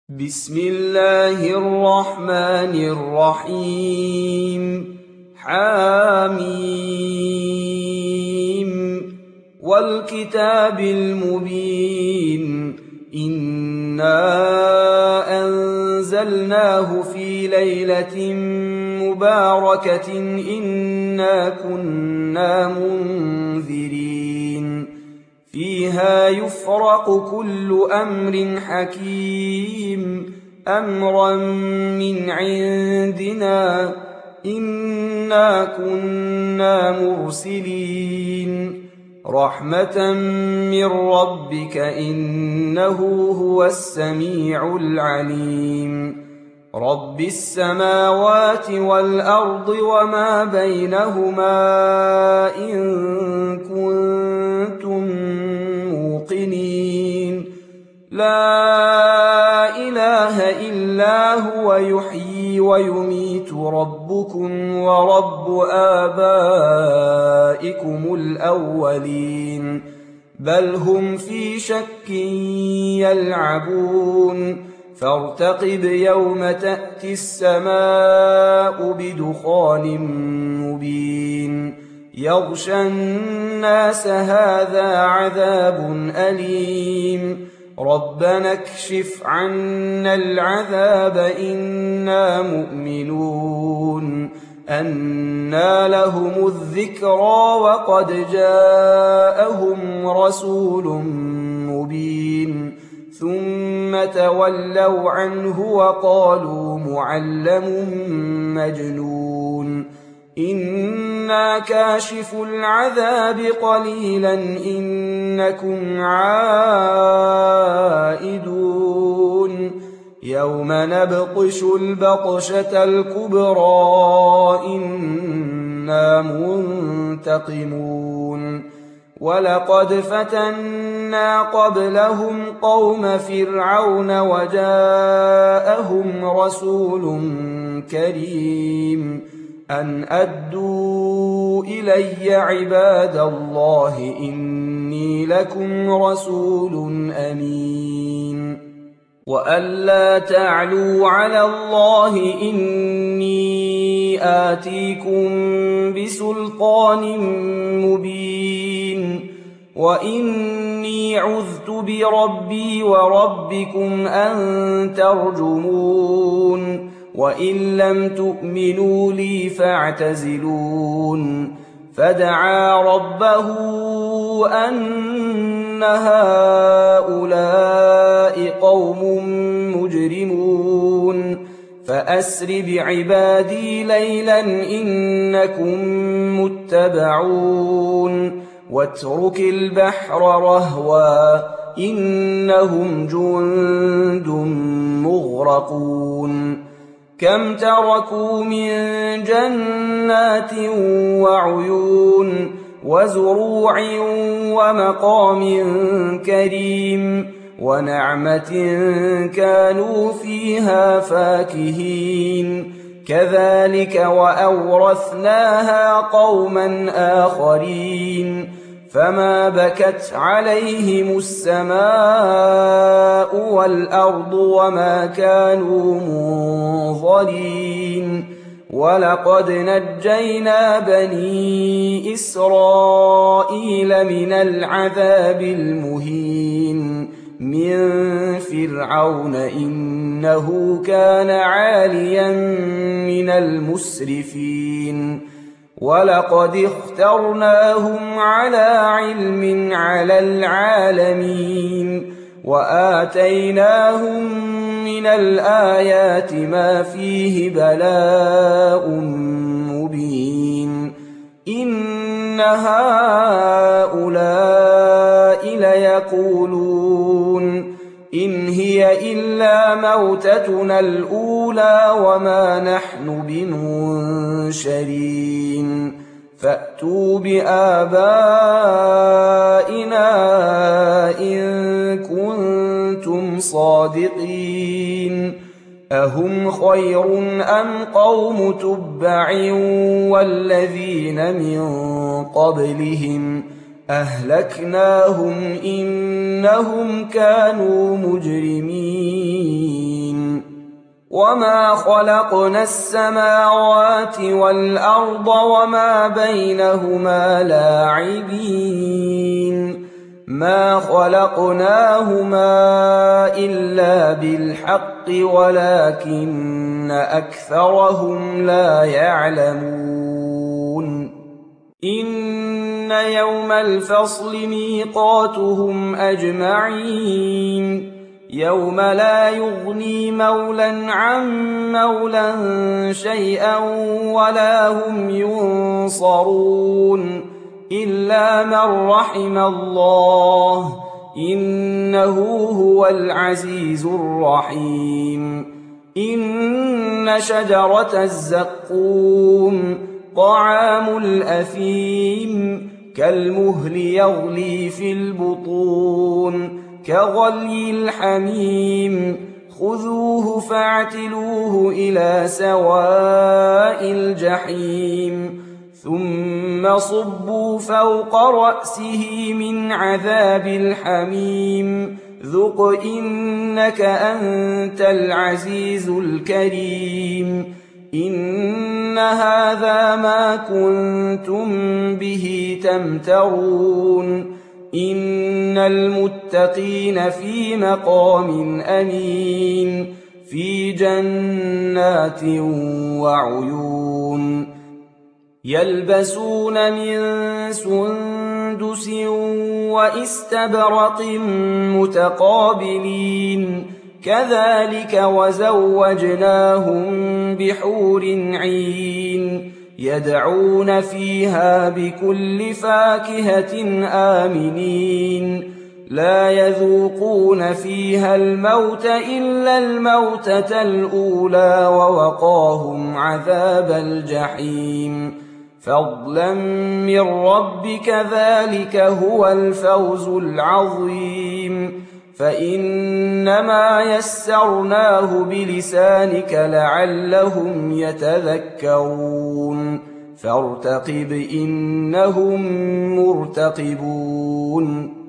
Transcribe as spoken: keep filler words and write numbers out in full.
بسم الله الرحمن الرحيم حاميم والكتاب المبين إنا أنزلناه في ليلة مباركة إنا كنا منذرين فيها يفرق كل أمر حكيم أمرا من عندنا إنا كنا مرسلين رحمة من ربك إنه هو السميع العليم رب السماوات والأرض وما بينهما إن كنتم موقنين لا إله إلا هو يحيي ويميت ربكم ورب آبائكم الأولين بل هم في شك يلعبون فارتقب يوم تأتي السماء بدخان مبين يغشى الناس هذا عذاب أليم ربنا اكشف عنا العذاب إنا مؤمنون أنى لهم الذكرى وقد جاءهم رسول مبين ثم تولوا عنه وقالوا معلم مجنون إنا كاشف العذاب قليلا إنكم عائدون يوم نبطش البطشة الكبرى إنا منتقمون ولقد فتنا قبلهم قوم فرعون وجاءهم رسول كريم أن أدوا إلي عباد الله إني لكم رسول أمين وأن لا تعلوا على الله إني آتيكم بسلطان مبين وإني عذت بربي وربكم أن ترجمون وإن لم تؤمنوا لي فاعتزلون فدعا ربه أن هؤلاء قوم مجرمون فأسر بعبادي ليلا إنكم متبعون واترك البحر رهوا إنهم جند مغرقون كم تركوا من جنات وعيون وزروع ومقام كريم ونعمة كانوا فيها فاكهين كذلك وأورثناها قوما آخرين فما بكت عليهم السماء والأرض وما كانوا منظرين ولقد نجينا بني إسرائيل من العذاب المهين من فرعون إنه كان عاليا من المسرفين ولقد اخترناهم على علم على العالمين وآتيناهم من الآيات ما فيه بلاء مبين إن هؤلاء ليقولون إن هي إلا موتتنا الأولى وما نحن بمنشرين فأتوا بآبائنا إن كنتم صادقين أهم خير أم قوم تبع والذين من قبلهم أهلكناهم إنهم كانوا مجرمين وما خلقنا السماوات والأرض وما بينهما لاعبين ما خلقناهما إلا بالحق ولكن أكثرهم لا يعلمون إن يوم الفصل ميقاتهم أجمعين يوم لا يغني مولى عن مولى شيئا ولا هم ينصرون إلا من رحم الله إنه هو العزيز الرحيم إن شجرة الزقوم طعام الأثيم كالمهل يغلي في البطون كغلي الحميم خذوه فاعتلوه إلى سواء الجحيم ثم صبوا فوق رأسه من عذاب الحميم ذق إنك أنت العزيز الكريم إن هذا ما كنتم به تمترون إن المتقين في مقام أمين في جنات وعيون يلبسون من سندس واستبرق متقابلين كذلك وزوجناهم بحور عين يدعون فيها بكل فاكهة آمنين لا يذوقون فيها الموت إلا الموتة الأولى ووقاهم عذاب الجحيم فضلا من ربك ذلك هو الفوز العظيم فإنما يسرناه بلسانك لعلهم يتذكرون فارتقب إنهم مرتقبون